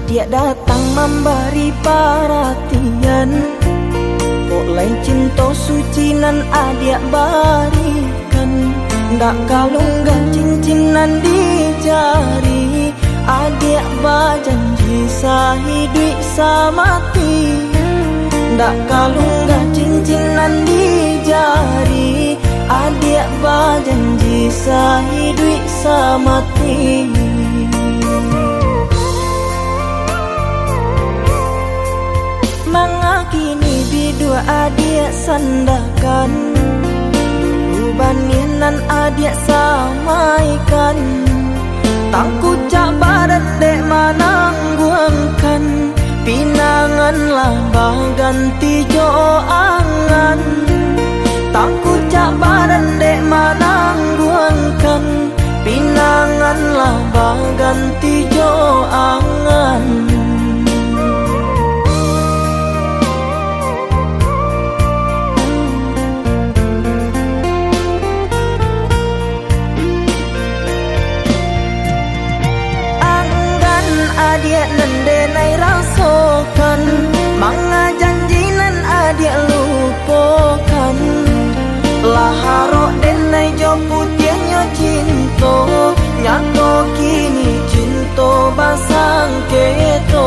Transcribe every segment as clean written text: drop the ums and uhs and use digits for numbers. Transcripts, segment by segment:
Dia datang memberi perhatian, oleh cinta suci nan adik barikan. Ndak kalunggan cincinan di jari, adik berjanji sehidup semati. Ndak kalunggan cincinan di jari, adik berjanji sehidup semati. Mengakini bidua adik sandakan, baninan adik samaikan. Tangku cak badan dek manangguangkan, pinangan lambah ganti jo angan. Tangku cak badan dek manangguangkan, pinangan lambah ganti jo angan. Adik nendenai rasakan, manga janji nan adik lupakan. Laharok denai jo putihnya cinta, nyato kini cinta basang keto.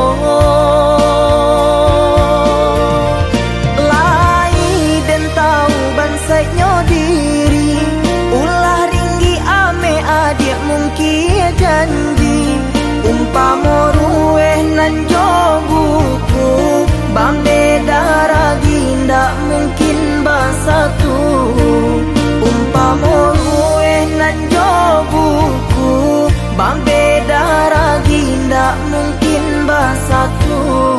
Lai den tahu bansainya diri, ulah ringgi ame adik mungkin janji. Umpama rueh nan jo buku, bambe daragi ndak mungkin bersatu. Umpama rueh nan jo buku, bambe daragi ndak mungkin bersatu.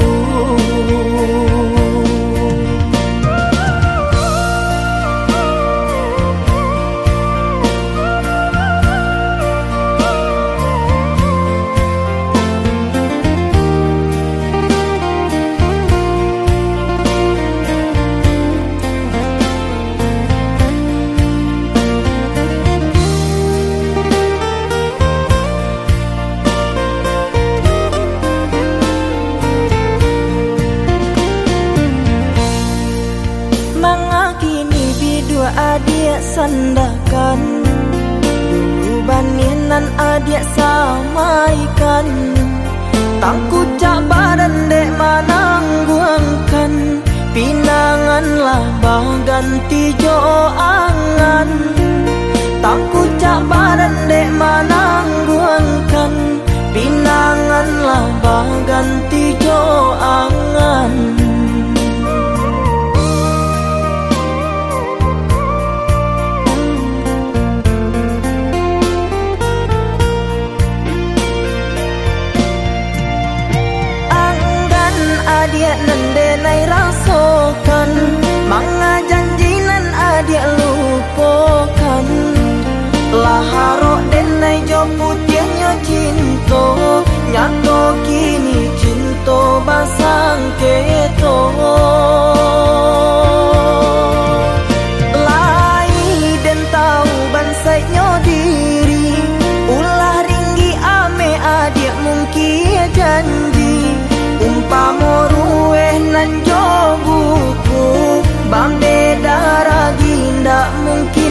Adik sandakan, dulu baninan adik samaikan. Tangku cak badan dek manangguangkan, pinangan lambah ganti jo angan. Tangku cak badan dek manangguangkan, pinangan lambah ganti jo angan. Adik nendenai rasakan, manga janji nan adik lupakan. Laharok denai jo putihnya cinta, nyato kini cinta basang keto. Lai den tahu bansainya diri, ulah ringgi ame adik mungkin janji. Umpama rueh nan jo buku, bambe daragi ndak mungkin